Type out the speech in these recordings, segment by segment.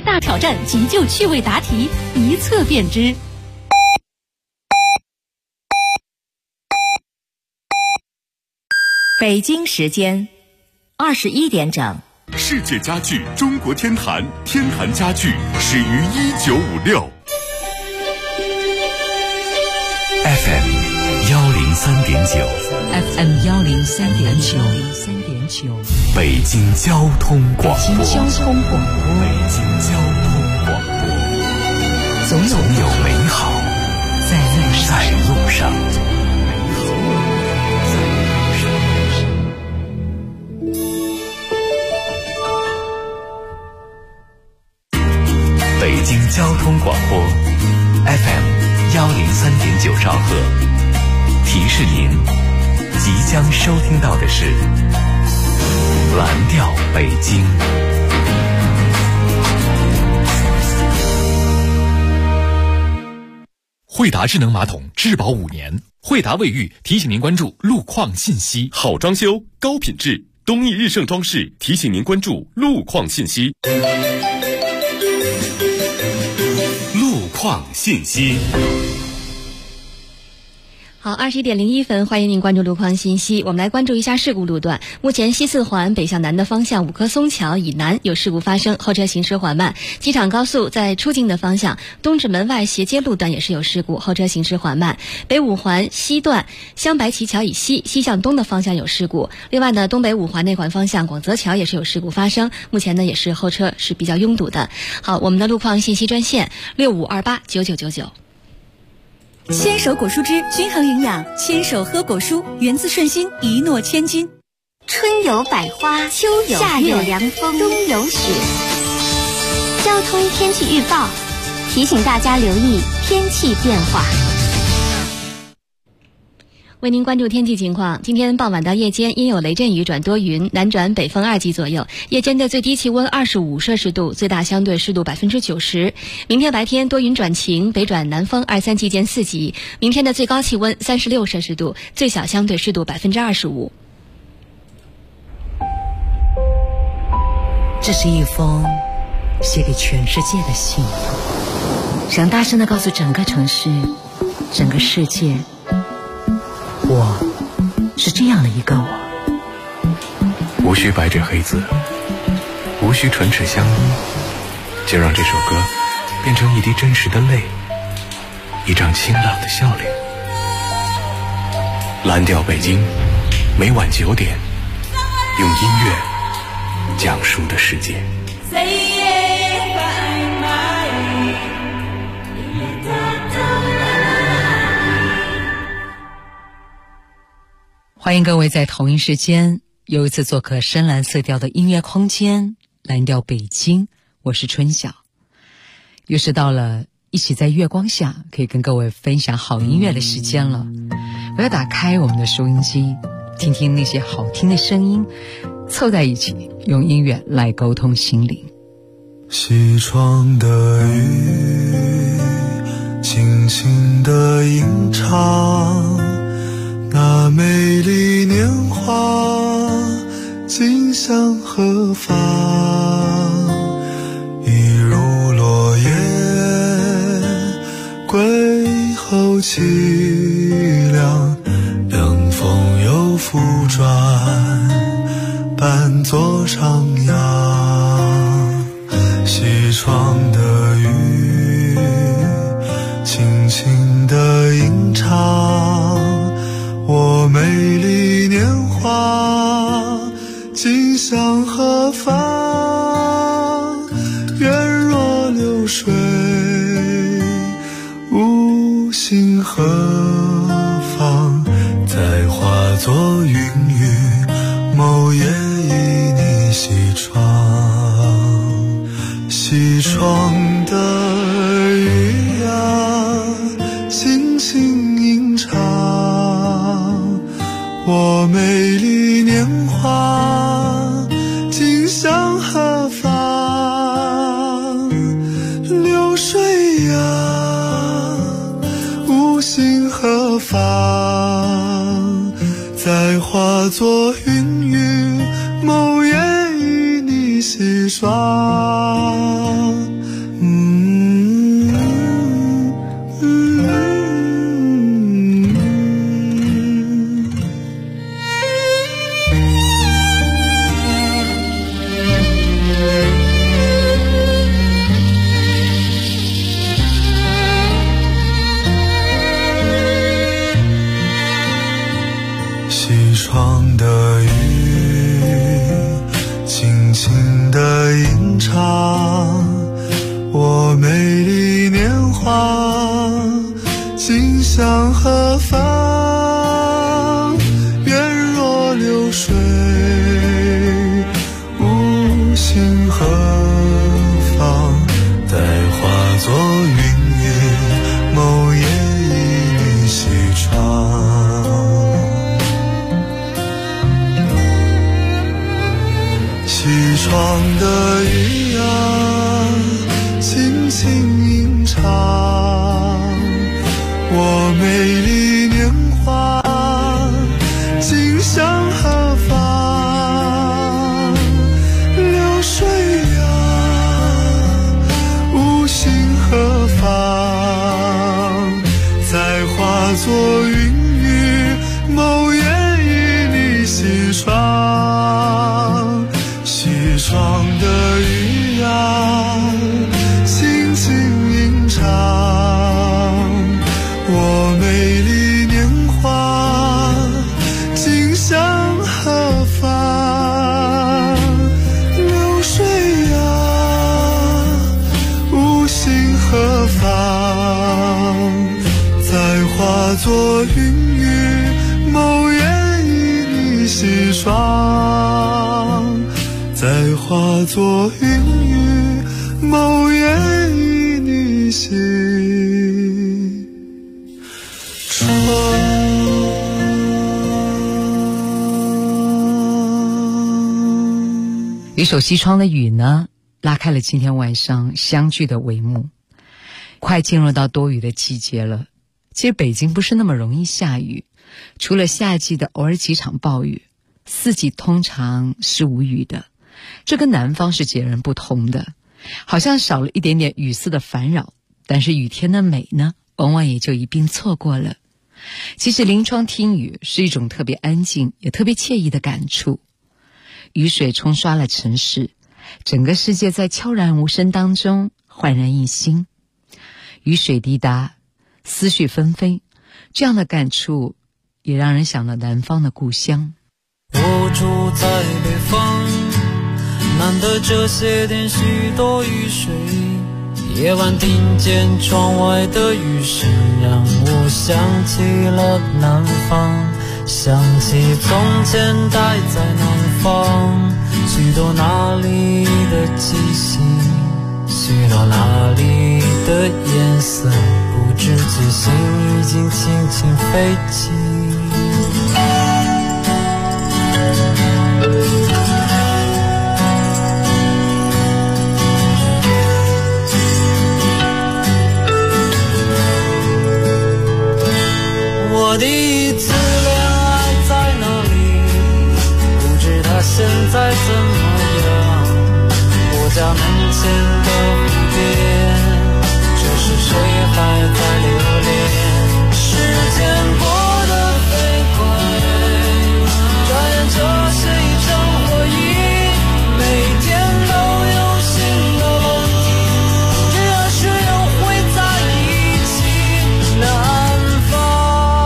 大挑战急救趣味答题，一测便知。 北京时间21点整。 世界家具中国天坛，天坛家具始于1956。FM 103.9 FM 103.9 北京交通广播。 北京交通广播，总有美好在路上。 北京交通广播 FM 103.9兆赫，提示您即将收听到的是蓝调北京。惠达智能马桶质保5年，惠达卫浴提醒您关注路况信息。好装修高品质，东益日盛装饰提醒您关注路况信息。路况信息。 好，21:01，欢迎您关注路况信息。我们来关注一下事故路段。目前西四环北向南的方向五棵松桥以南有事故发生，后车行驶缓慢。机场高速在出境的方向东直门外斜街路段也是有事故，后车行驶缓慢。北五环西段香白旗桥以西向东的方向有事故。另外呢，东北五环内环方向广泽桥也是有事故发生，目前呢也是后车是比较拥堵的。好，我们的路况信息专线65289999。 牵手果蔬汁均衡营养，牵手喝果蔬，源自顺心，一诺千金。 春有百花，秋有夏有凉风，冬有雪。交通天气预报提醒大家留意天气变化。 为您关注天气情况，今天傍晚到夜间阴有雷阵雨转多云，南转北风2级左右，夜间的最低气温25摄氏度，最大相对湿度90%。明天白天多云转晴，北转南风2、3级见4级，明天的最高气温36摄氏度，最小相对湿度25%。 这是一封写给全世界的信，想大声地告诉整个城市，整个世界，我是这样的一个我。 无需白纸黑字，无需唇齿相依，就让这首歌变成一滴真实的泪，一张清朗的笑脸。蓝调北京，每晚9点，用音乐讲述的世界。 欢迎各位在同一时间又一次做客深蓝色调的音乐空间，蓝调北京，我是春晓。又是到了一起在月光下可以跟各位分享好音乐的时间了。我要打开我们的收音机，听听那些好听的声音，凑在一起用音乐来沟通心灵。 西窗的雨轻轻地吟唱，那美丽年华今向何方？一如落叶归后凄凉，凉风又复转，伴作徜徉。西窗的雨轻轻地吟唱，我美丽年华今向何方？月若流水无心何方？再化作云雨，某夜依你西窗。西窗的雨啊，轻轻吟唱，我美丽年华今向何方？流水啊，无心何方？再化作云雨，某夜依你西窗。 花，今向何方？愿若流水，无心何方？待化作云雨，某夜一你西窗。西窗的雨啊，轻轻吟唱，我美丽年华，今向何方？流水啊，无心何方？再化作云雨，某夜一你西窗。西窗的雨啊，轻轻吟唱，我美丽年华，今向何方？流水啊，无心何方？再化作云雨，某夜一你西窗。再化作云雨，某夜一你西窗。 一首西窗的雨呢，拉开了今天晚上相聚的帷幕。快进入到多雨的季节了，其实北京不是那么容易下雨，除了夏季的偶尔几场暴雨，四季通常是无雨的。这跟南方是截然不同的，好像少了一点点雨丝的烦扰，但是雨天的美呢，往往也就一并错过了。其实临窗听雨是一种特别安静也特别惬意的感触。雨水冲刷了城市，整个世界在悄然无声当中焕然一新。雨水滴答，思绪纷飞，这样的感触也让人想到南方的故乡。 我住在北方，难得这些天许多雨水，夜晚听见窗外的雨声，让我想起了南方，想起从前待在南方，许多那里的气息，许多那里的颜色，不知觉心已经轻轻飞起。我第一次恋爱在哪里？不知他现在怎么样？我家门前的湖边，这是谁还在留恋？时间过得飞快，转眼这是一场回忆，每天都有新的问题，只要是又会在一起。南方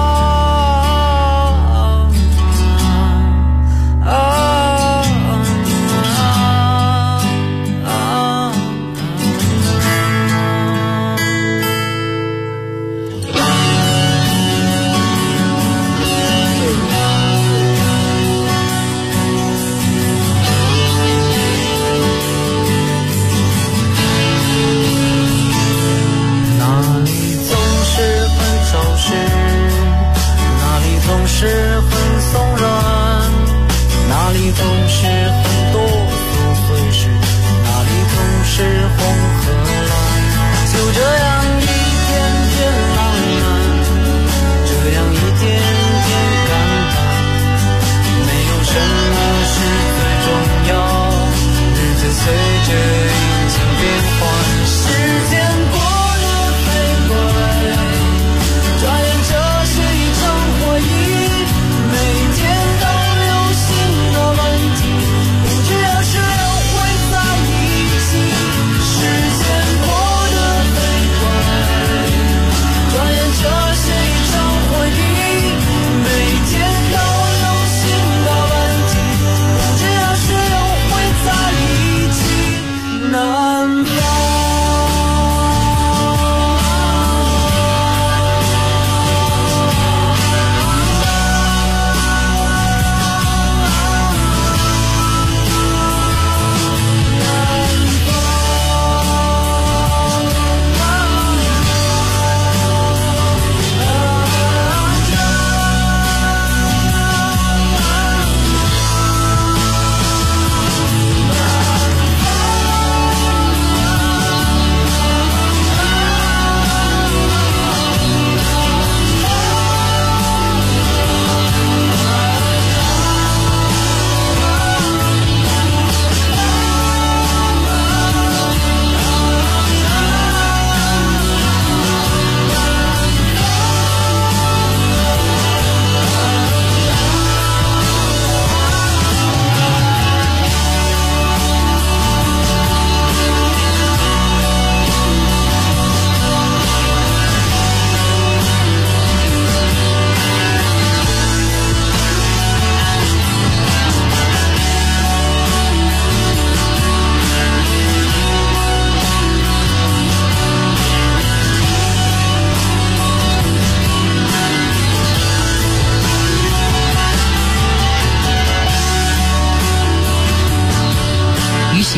是很松软，哪里总是很多琐碎事，哪里总是红和蓝，就这样一天天浪漫，这样一天天感叹，没有什么是最重要，日子随着阴晴变换，时间过得飞快，转眼这是一场回忆，每天都有新的问题，不知要是又会在一起。时间过得飞快，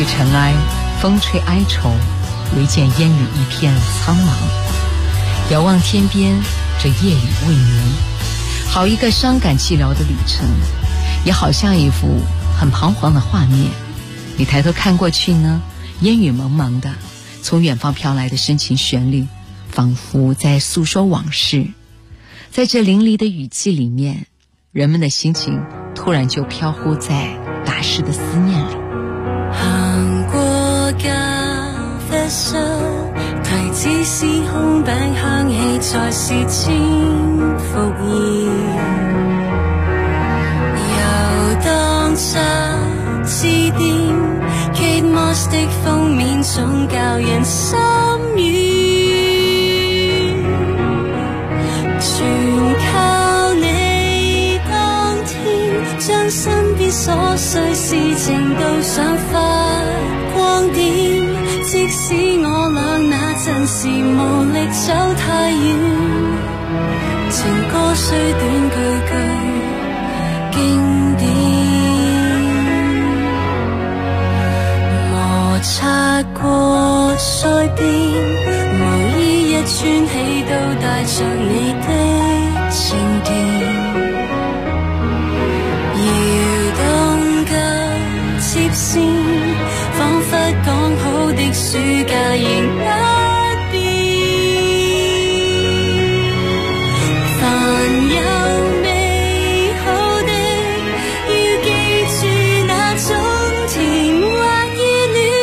起尘埃，风吹哀愁，唯见烟雨一片苍茫。遥望天边，这夜雨未眠，好一个伤感寂寥的旅程，也好像一幅很彷徨的画面。你抬头看过去呢，烟雨蒙蒙的，从远方飘来的深情旋律，仿佛在诉说往事。在这淋漓的雨季里面，人们的心情突然就飘忽在打湿的思念里。 行過咖啡室，提子是空餅香氣才是千伏兒，遊蕩雜誌店 Kate Moss 的封面總教人心軟，全靠你當天將身邊瑣碎事情都想發光點，即使我倆那陣時無力走太遠，情歌雖短句句經典，摩擦過再變，無意一穿起都帶着你的靜電，搖動舊接線，彷彿講好的暑假仍不變，凡有美好的要記住那種甜或意戀，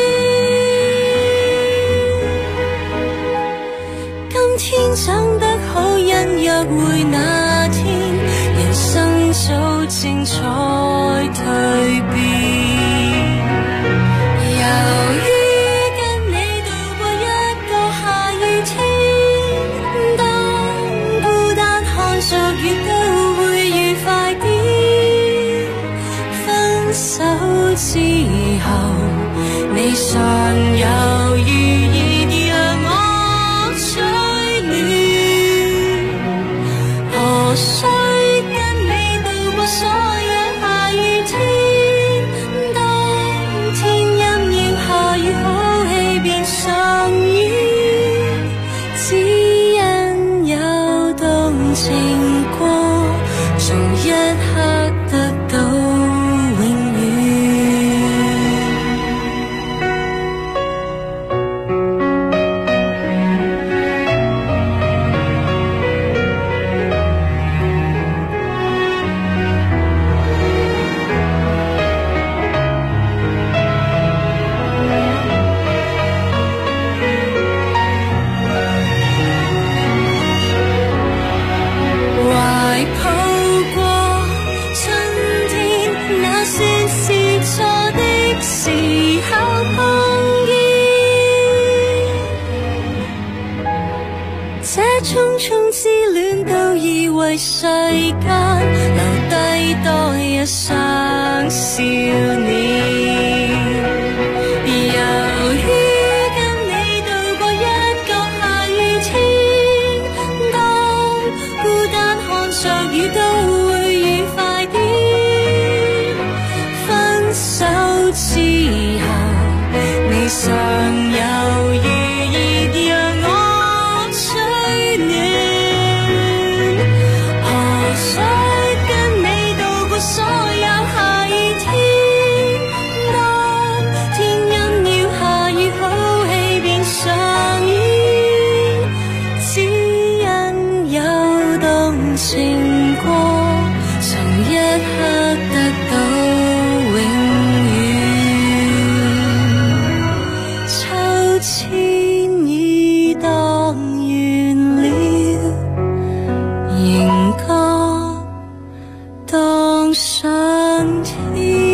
今天長得好，因約會那天人生早正在蛻變。之後你尚有餘熱讓我取暖，何須跟你度過所有下雨天，當天陰要下雨好氣變上雨，只因有動情過，從一刻得到世間留低多一雙少年，由於跟你度過一個下雨天，當孤單看着雨都會愉快點，分手之後你尚有餘熱讓我取暖，所有下雨天，當天陰要下雨好氣變上雨，只因有動情過，曾一刻得到永遠，秋千已蕩完了，仍覺當上天。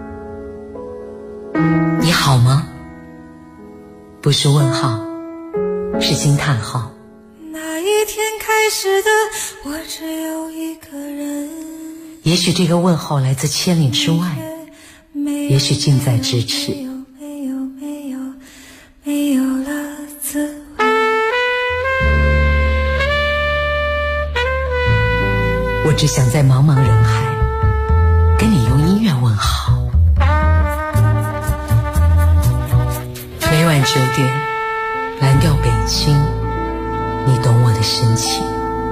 不是问号， 是惊叹号。 那一天开始的，我只有一个人。 也许这个问候来自千里之外，也许近在咫尺。 没有了滋味。 我只想在茫茫人海跟你用音乐问好。每晚9点，蓝调北京，你懂我的深情。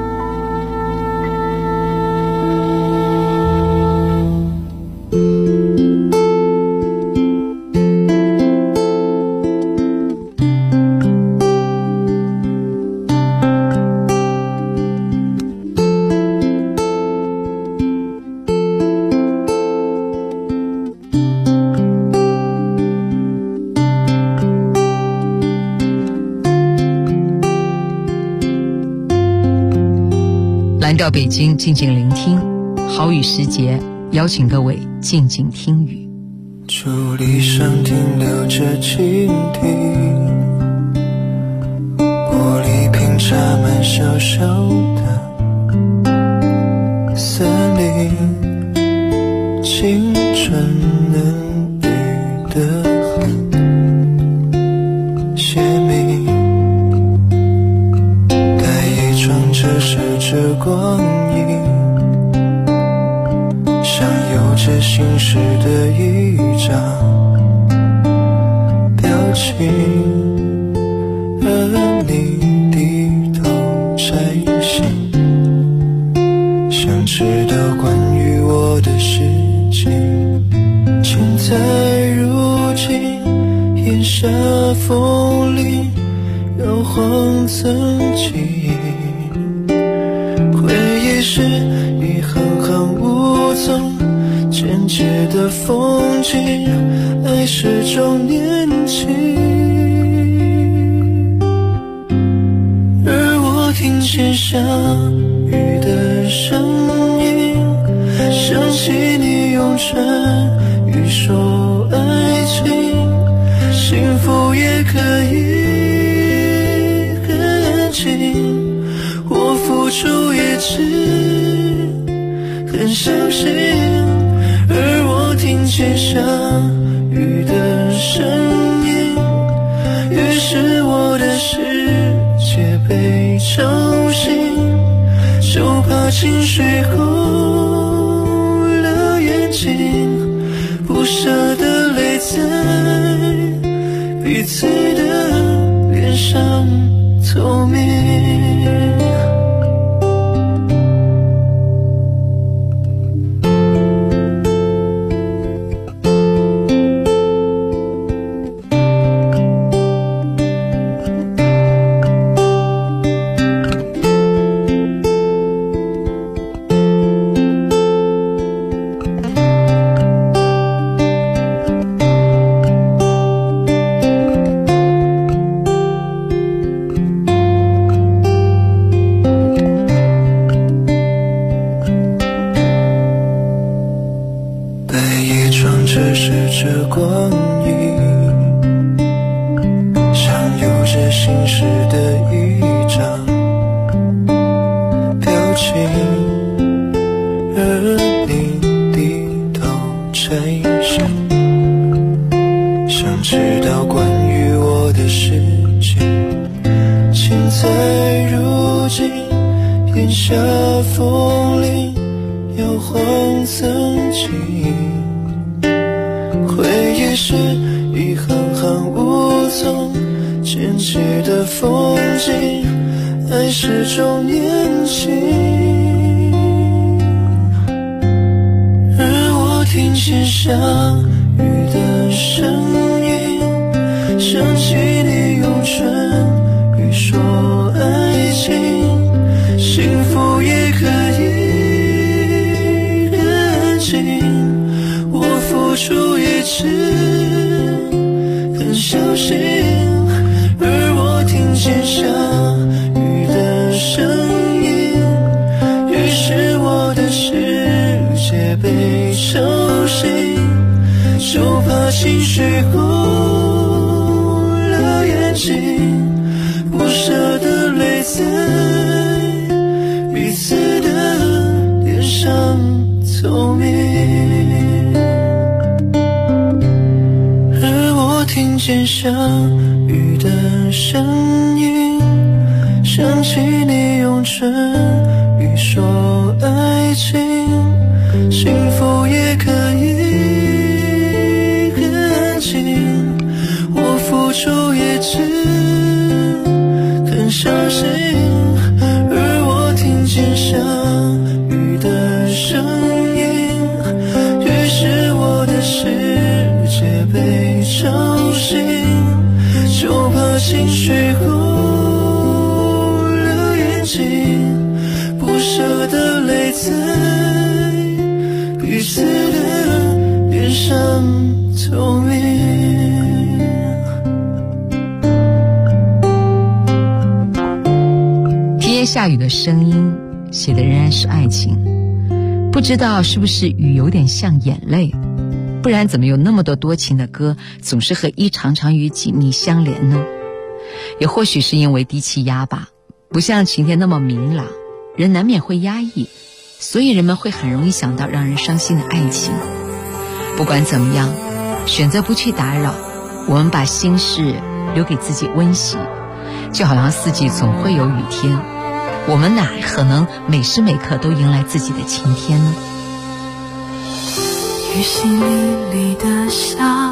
蓝调北京，静静聆听。好雨时节，邀请各位静静听雨。 伫立上停留着蜻蜓，玻璃瓶插满小小的森林，青春能遇得很鲜明，带一双折射着光影，像有着心事的一张表情，而你低头摘星，想知道关于我的事情，请在如今烟霞风铃摇晃曾经，回忆是一行行无踪简洁的风景，爱是种年纪，而我听见下雨的声音，想起你用唇语说爱情，幸福也可以很安静，我付出也只很相信，而我听见下雨的声音，于是我的世界被吵醒，就怕情绪红了眼睛，不舍得泪在彼此的脸上透明。折射着光影，像有着心事的一张表情，而你低头摘星，想知道关于我的事情，请在如今烟霞风铃摇晃曾经，回忆是一行行无踪简洁的风景，爱是种年纪，而我听见下雨的声音，想起你用唇语说爱情，幸福也可以很安静，我付出也只很小心，而我听见下雨的声音，于是我的世界被吵醒，就怕情绪红了眼睛，不是透明。而我听见下雨的声音，想起你用唇语说爱情，幸福也可以很安静，我付出也只很小心。而我听见下雨的声音，于是我的世界被吵醒，就怕情绪红了眼睛，不舍得泪在彼此的脸上透明。 体验下雨的声音，写的仍然是爱情。不知道是不是雨有点像眼泪，不然怎么有那么多多情的歌总是和一场场雨紧密相连呢？也或许是因为低气压吧，不像晴天那么明朗，人难免会压抑，所以人们会很容易想到让人伤心的爱情。不管怎么样，选择不去打扰，我们把心事留给自己温习，就好像四季总会有雨天，我们哪可能每时每刻都迎来自己的晴天呢？ 雨淅沥沥的下，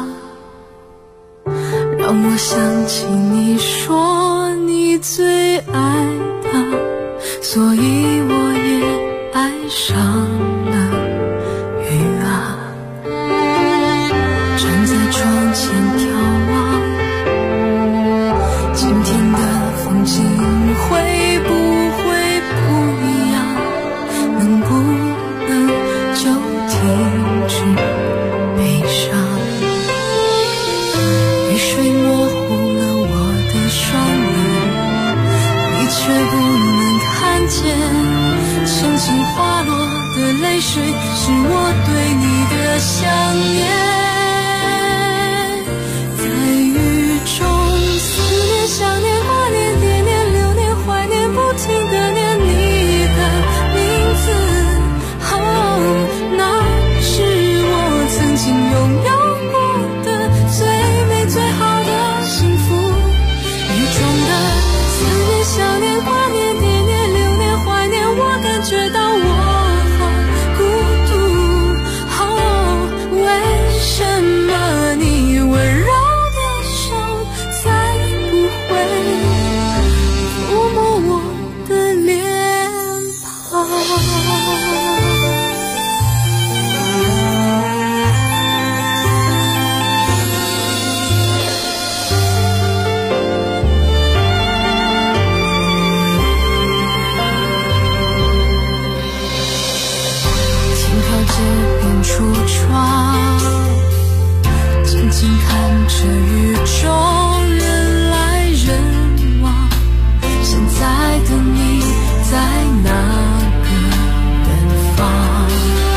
让我想起你说你最爱他，所以我也爱上了雨啊。站在窗前眺望，今天的风景会不会不一样？能不能就停止悲伤？雨水模糊了我的双眼，你却不能看见，深情滑落的泪水是我对你的想念。在雨中思念想念挂念惦念留念怀念，不停地念你的名字。那是我曾经拥有过的最美最好的幸福。雨中的思念想念挂念惦念留念怀念，我感觉到我好孤独。为什么你温柔的手再不会抚摸我的脸庞？橱窗，静静看着雨中人来人往，现在的你在哪个远方？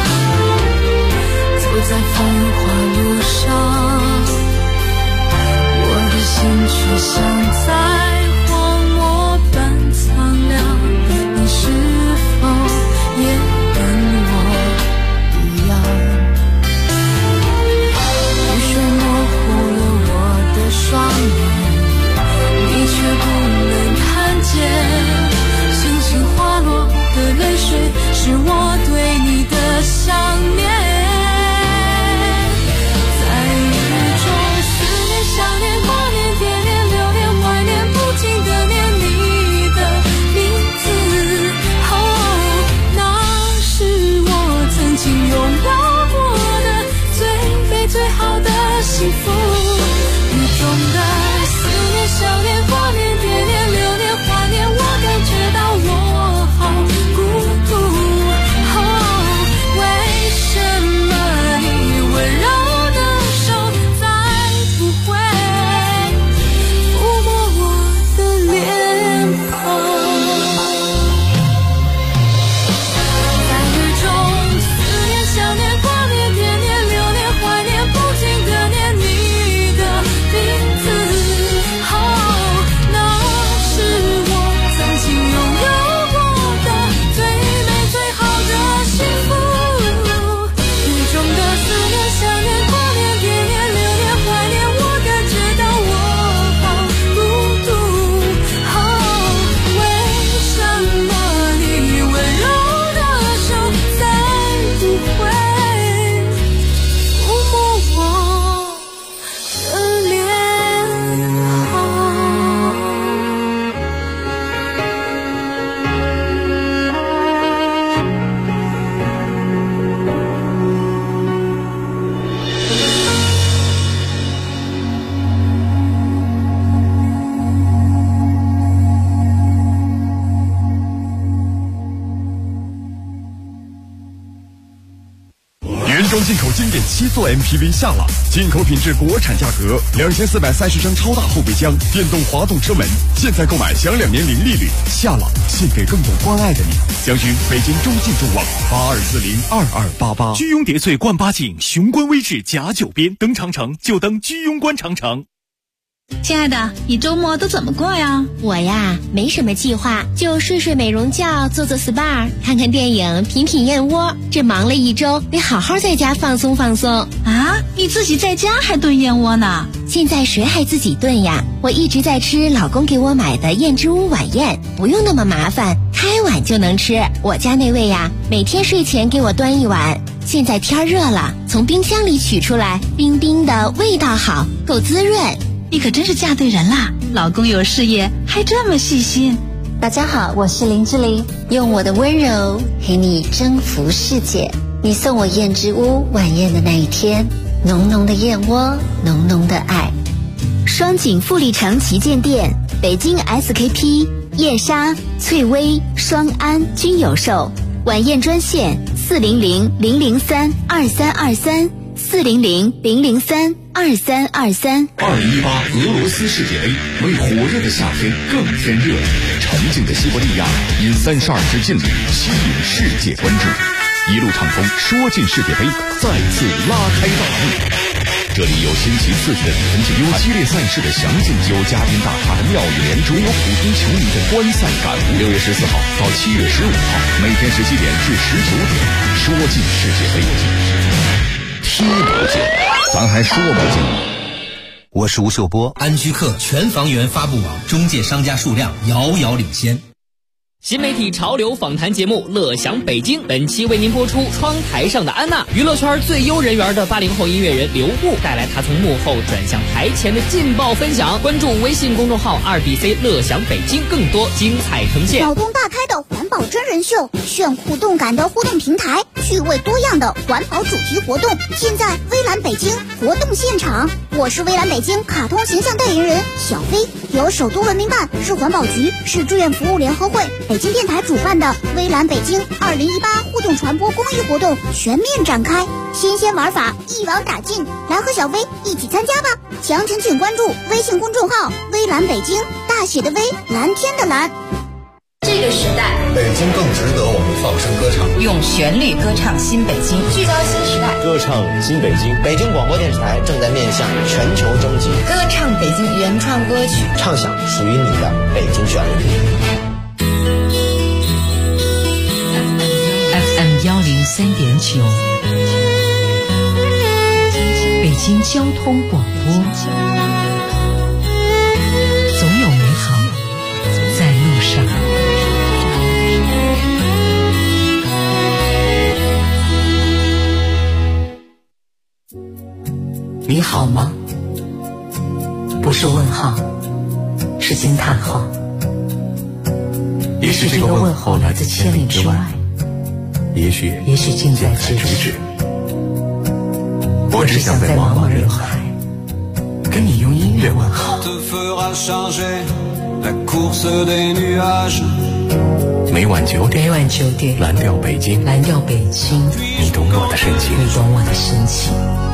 走在繁华路上，我的心却像在荒漠般苍凉，你是否也跟我一样？雨水模糊了我的双装进口经典7座 MPV 夏朗，进口品质国产价格，2430升超大后备箱，电动滑动车门，现在购买享2年零利率。夏朗，献给更懂关爱的你。详询北京中信众旺82402288。 居庸叠翠冠八景，雄关微志甲9边，登长城就登居庸关长城。 亲爱的，你周末都怎么过呀？ 我呀，没什么计划，就睡睡美容觉，做做 SPA， 看看电影，品品燕窝。这忙了一周，得好好在家放松放松。 啊，你自己在家还炖燕窝呢？ 现在谁还自己炖呀？我一直在吃老公给我买的燕之屋晚宴，不用那么麻烦，开碗就能吃。我家那位呀，每天睡前给我端一碗。现在天热了，从冰箱里取出来，冰冰的，味道好，够滋润。 你可真是嫁对人啦，老公有事业还这么细心。 大家好，我是林志玲，用我的温柔陪你征服世界。你送我燕之屋晚宴的那一天，浓浓的燕窝，浓浓的爱。 双井富力城旗舰店、北京 SKP、燕莎、翠微、双安均有售。晚宴专线400-003-2323。400-003-2323。 2018俄罗斯世界杯为火热的夏天更添热力，沉静的西伯利亚因32支劲旅吸引世界关注，一路畅通，说进世界杯再次拉开大幕。这里有新奇刺激的比分竞，有激烈赛事的详尽，有嘉宾大咖的妙语连珠，有普通球迷的观赛感悟。6月14号到7月15号，每天17点至19点，说进世界杯。踢不进，咱还说不进。 我是吴秀波。 安居客全房源发布网中介商家数量遥遥领先。 新媒体潮流访谈节目《乐享北京》，本期为您播出窗台上的安娜，娱乐圈最优人缘的80后音乐人刘步带来他从幕后转向台前的劲爆分享。关注微信公众号2BC 乐享北京，更多精彩呈现。 脑洞大开的环保真人秀，炫酷动感的互动平台，趣味多样的环保主题活动，现在微蓝北京活动现场。我是微蓝北京卡通形象代言人小飞，由首都文明办、市环保局、市志愿服务联合会、北京电台主办的微蓝北京2018互动传播公益活动全面展开，新鲜玩法一网打尽，来和小飞一起参加吧！详情请关注微信公众号微蓝北京，大写的微，蓝天的蓝。 这个时代， 北京更值得我们放声歌唱， 用旋律歌唱新北京，聚焦新时代， 歌唱新北京。 北京广播电视台正在面向全球征集， 歌唱北京原创歌曲， 唱响属于你的北京旋律。 FM 103.9，北京交通广播，总有美好在路上。你好吗？不是问号，是惊叹号。 也许这个问候来自千里之外，也许近在咫尺。我只想在茫茫人海跟你用音乐问候。每晚9点，蓝调北京，你懂我的深情。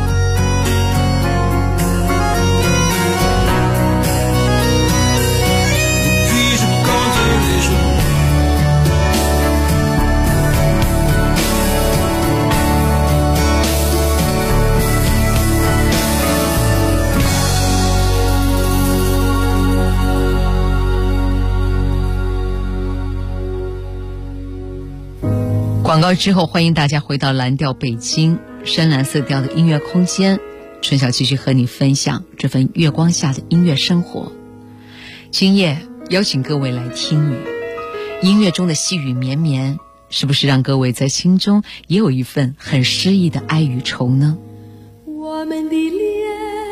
广告之后，欢迎大家回到蓝调北京深蓝色调的音乐空间，春晓继续和你分享这份月光下的音乐生活。今夜邀请各位来听雨，音乐中的细雨绵绵，是不是让各位在心中也有一份很诗意的哀与愁呢？ 我们的脸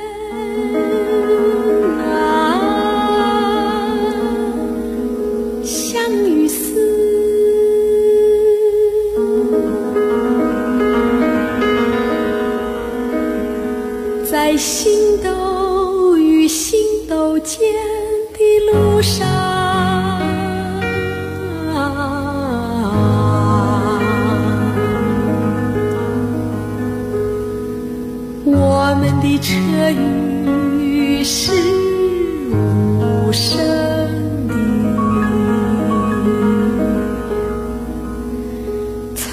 像雨丝，在星斗与星斗间的路上，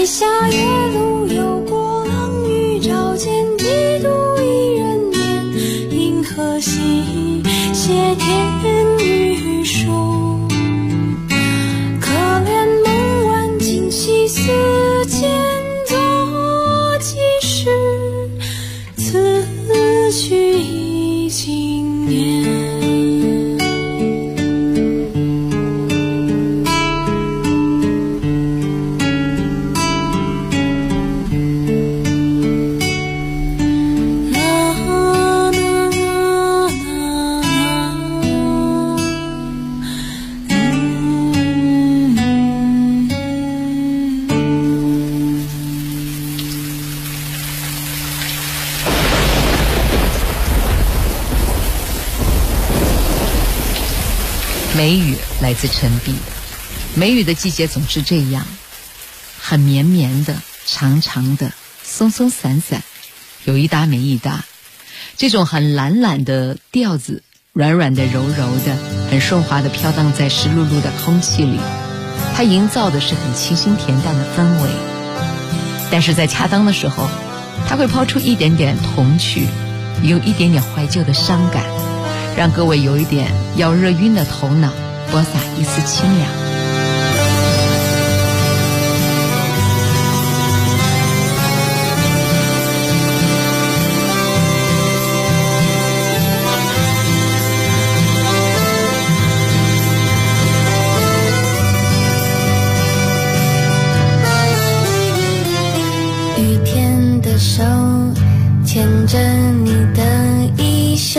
彩霞月路游过，冷雨照见几度一人眠，银河系谢天欲数，可怜梦晚今夕思间作几时，此去已经年。 梅雨来自陈碧。梅雨的季节总是这样，很绵绵的，长长的，松松散散，有一搭没一搭。这种很懒懒的调子，软软的，柔柔的，很顺滑的飘荡在湿漉漉的空气里，它营造的是很清新恬淡的氛围。但是在恰当的时候，它会抛出一点点童趣，有一点点怀旧的伤感，让各位有一点要热晕的头脑播撒一丝清凉。 雨天的手牵着你的衣袖，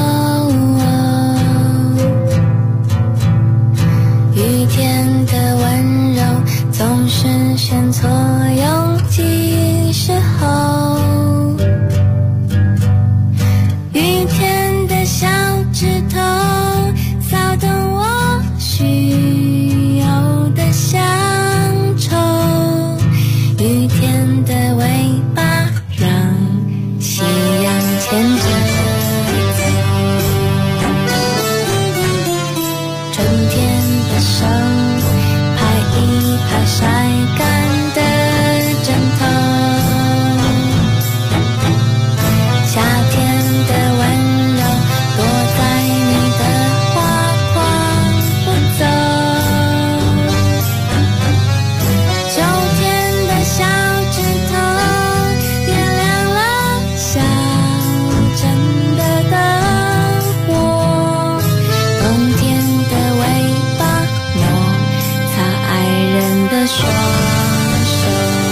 雨天的温柔总是选错用几时候，雨天的小指头骚动我需有的乡愁，雨天的尾巴让夕阳牵着走，春天的手拍一拍晒干的枕头，夏天的温柔躲在你的画框不走，秋天的小指头点亮了小镇的灯火，冬天的尾巴摩擦爱人的双手。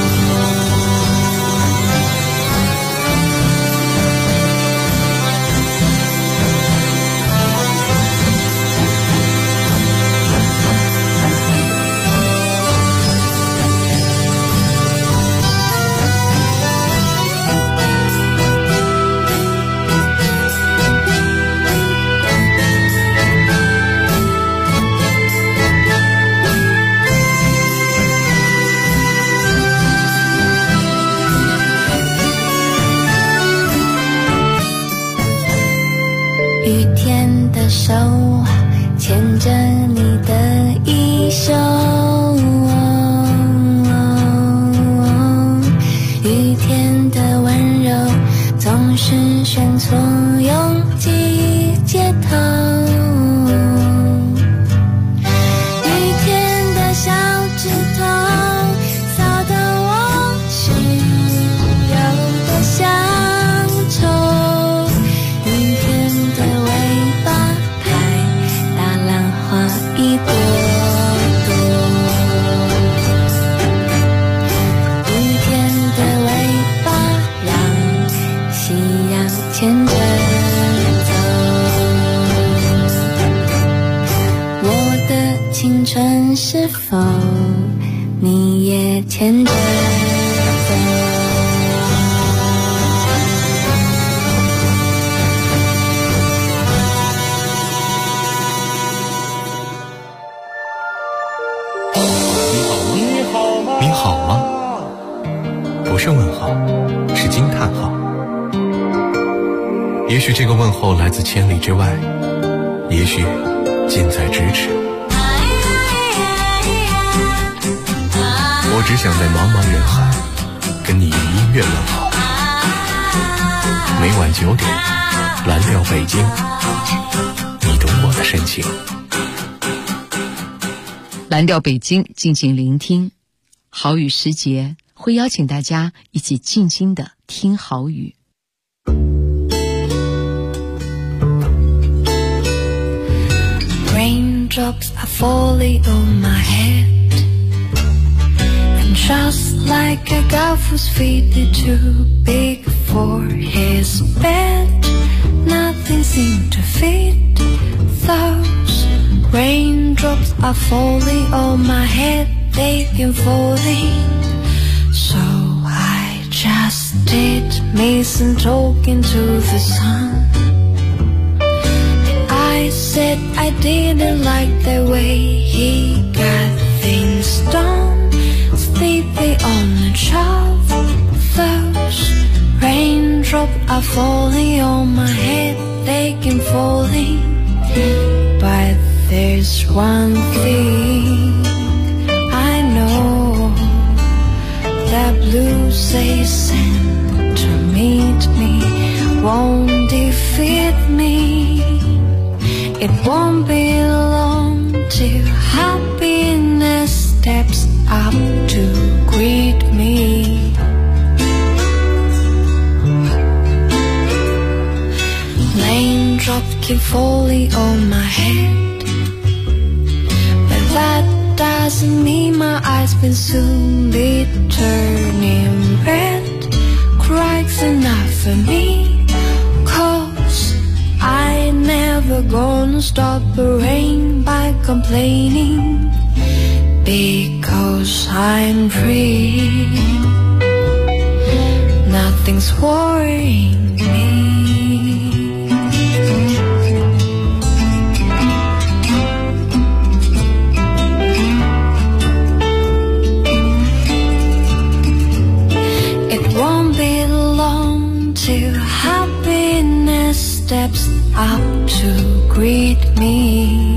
雨天的手牵着你的衣袖，雨天的温柔总是选错用季节头，雨天的小指头扫得我需有的乡愁，雨天的尾巴拍大浪花一朵朵，雨天的尾巴让夕阳牵着走，我的青春是否你也牵着走？ 你好吗？不是问号，是惊叹号。也许这个问候来自千里之外，也许近在咫尺。我只想在茫茫人海跟你用音乐问好。每晚9点，蓝调北京，你懂我的深情。 蓝调北京，静静聆听。好语时节会邀请大家一起静静地听好语。 Raindrops are falling on my head, and just like a guy whose feet are too big for his bed, nothing seemed to fit those raindrops are falling on my head. They've been falling, so I just did me some talking to the sun. I said I didn't like the way he got things done, sleeping on the top. Those raindrops are falling on my head. They keep falling, but there's one thing I know, that blue says to meet me won't defeat me. It won't be long till happiness steps up to greet me. Raindrops keep falling on my head, but that doesn't mean my eyes will soon be turning red. Cries enough for me, 'cause I never gonna stop the rain by complaining, because I'm free. Nothing's worrying me. Won't be long till happiness steps up to greet me.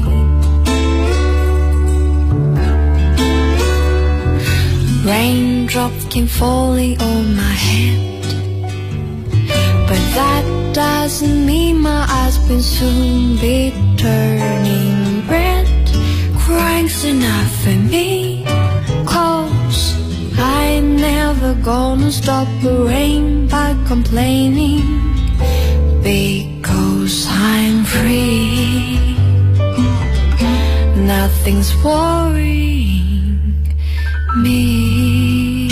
Raindrops keep falling on my head, but that doesn't mean my eyes will soon be turning red. Crying's enough for me, 'cause I'm never gonna stop the rain by complaining, because I'm free. Nothing's worrying me.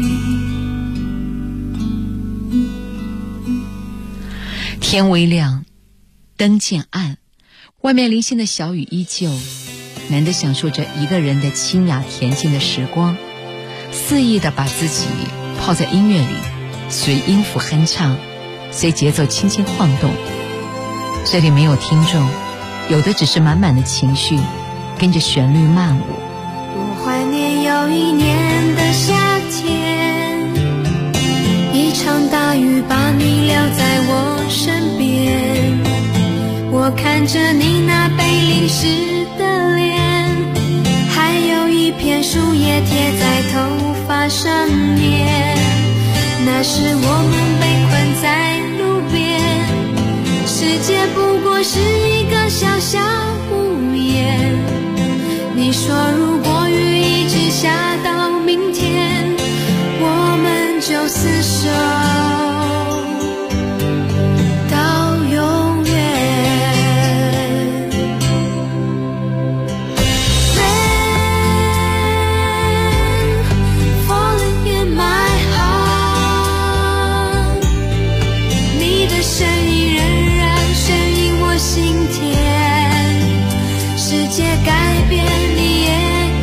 天微亮，灯渐暗，外面零星的小雨依旧，难得享受着一个人的清雅恬静的时光，肆意地把自己泡在音乐里，随音符哼唱，随节奏轻轻晃动。这里没有听众，有的只是满满的情绪，跟着旋律漫舞。 我怀念有一年的夏天，一场大雨把你留在我身边，我看着你那被淋湿的脸，还有一片树叶贴在头发上面，那时我们被困在路边，世界不过是一个小小屋檐，你说如果雨一直下到明天，我们就厮守到永远。声音仍然声音我心田，世界改变你也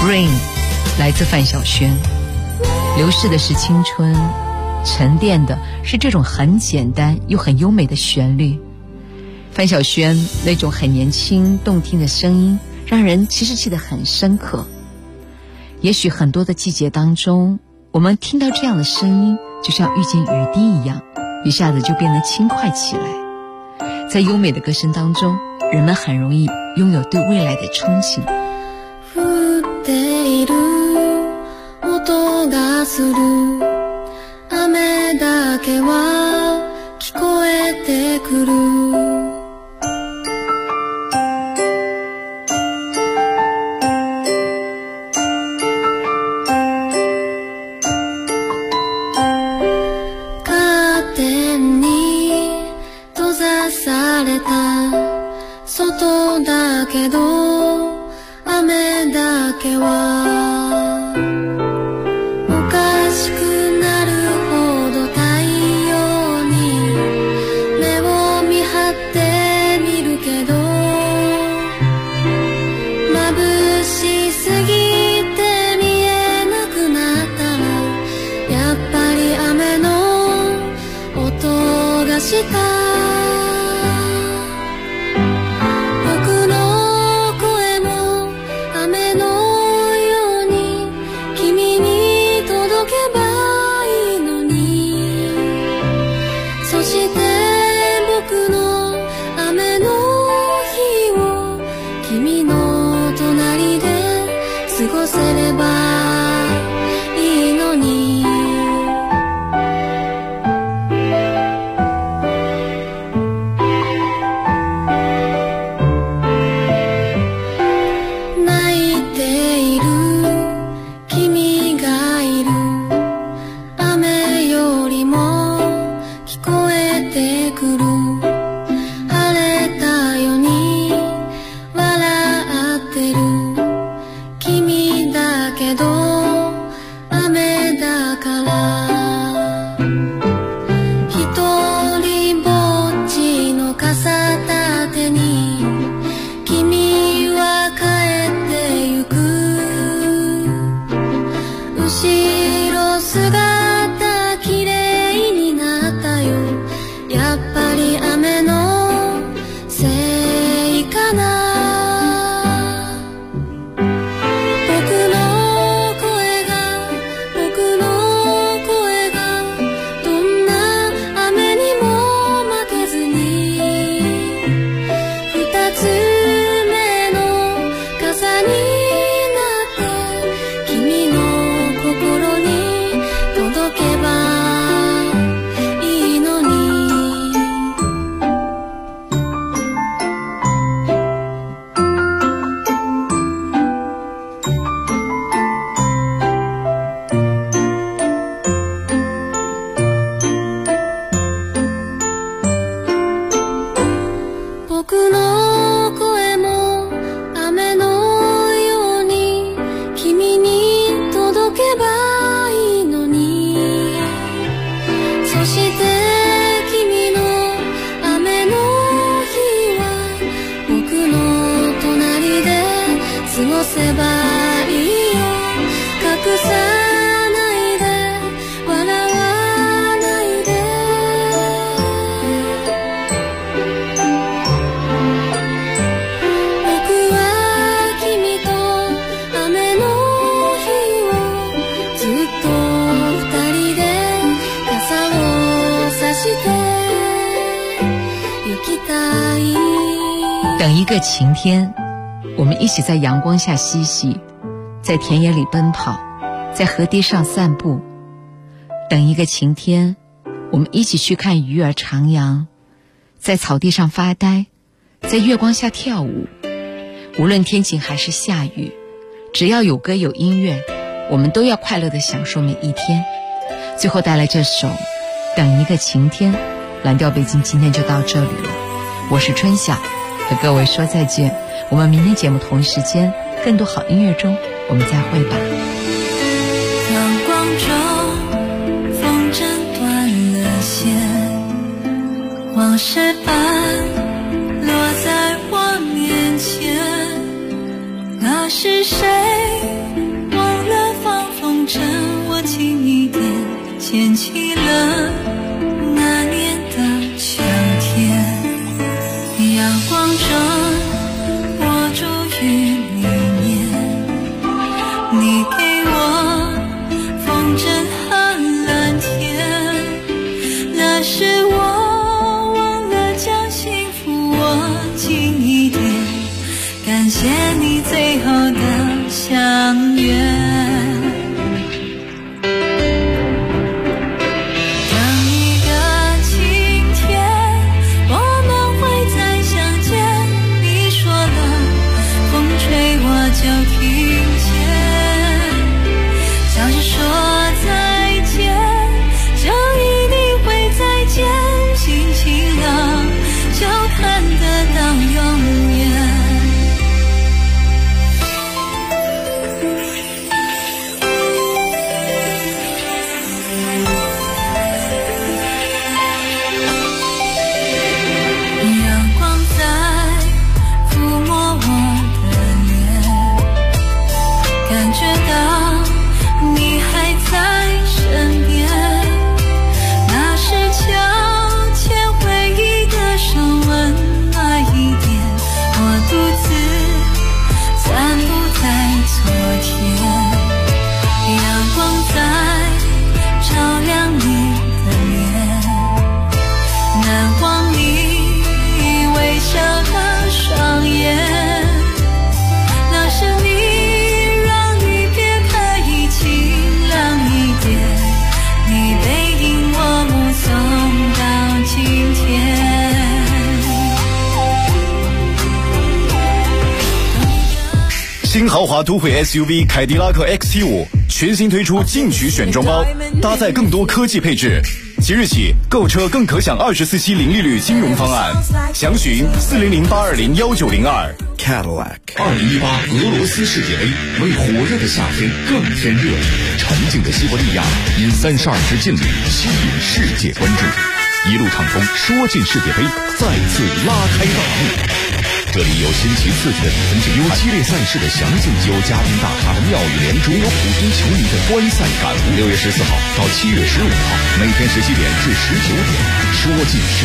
Rain 来自范晓萱。流逝的是青春，沉淀的是这种很简单又很优美的旋律。范晓萱那种很年轻动听的声音，让人其实记得很深刻。也许很多的季节当中，我们听到这样的声音，就像遇见雨滴一样，一下子就變得輕快起來。在優美的歌聲當中，人們很容易擁有對未來的憧憬。 降っている音がする雨だけは聞こえてくる外だけど雨だけはおかしくなるほど太陽に目を見張ってみるけど眩しすぎて見えなくなったらやっぱり雨の音がした等一个晴天，我们一起在阳光下嬉戏，在田野里奔跑，在河堤上散步。等一个晴天，我们一起去看鱼儿徜徉，在草地上发呆，在月光下跳舞。无论天晴还是下雨，只要有歌有音乐，我们都要快乐地享受每一天。最后带来这首《等一个晴天》，蓝调北京今天就到这里了。我是春晓，和各位说再见。我们明天节目同一时间，更多好音乐中我们再会吧。 阳光中风筝断了线，往事般落在我面前，那是谁你最后的相约。就听见，像是说再见，就一定会再见，心情了就看得到永远。阳光在抚摸我感觉到你还在身边，那是悄牵回忆的手，温暖一点，我独自暂不在昨天。阳光在照亮你的脸，难忘你微笑的双眼，那是你你背影我目送到今天。 新豪华都会 SUV 凯迪拉克 XT5 全新推出进取选装包，搭载更多科技配置。即日起购车更可享24期零利率金融方案，详询400-820-1902。 Cadillac 2018俄罗斯世界杯为火热的夏天更添热情，沉静的西伯利亚因32支劲旅吸引世界关注，一路畅通，说进世界杯再次拉开大幕。这里有新奇刺激的比分制，有激烈赛事的详尽，有嘉宾大咖的妙语连珠，有普通球迷的观赛感悟。6月14号到7月15号，每天17点至19点，说进世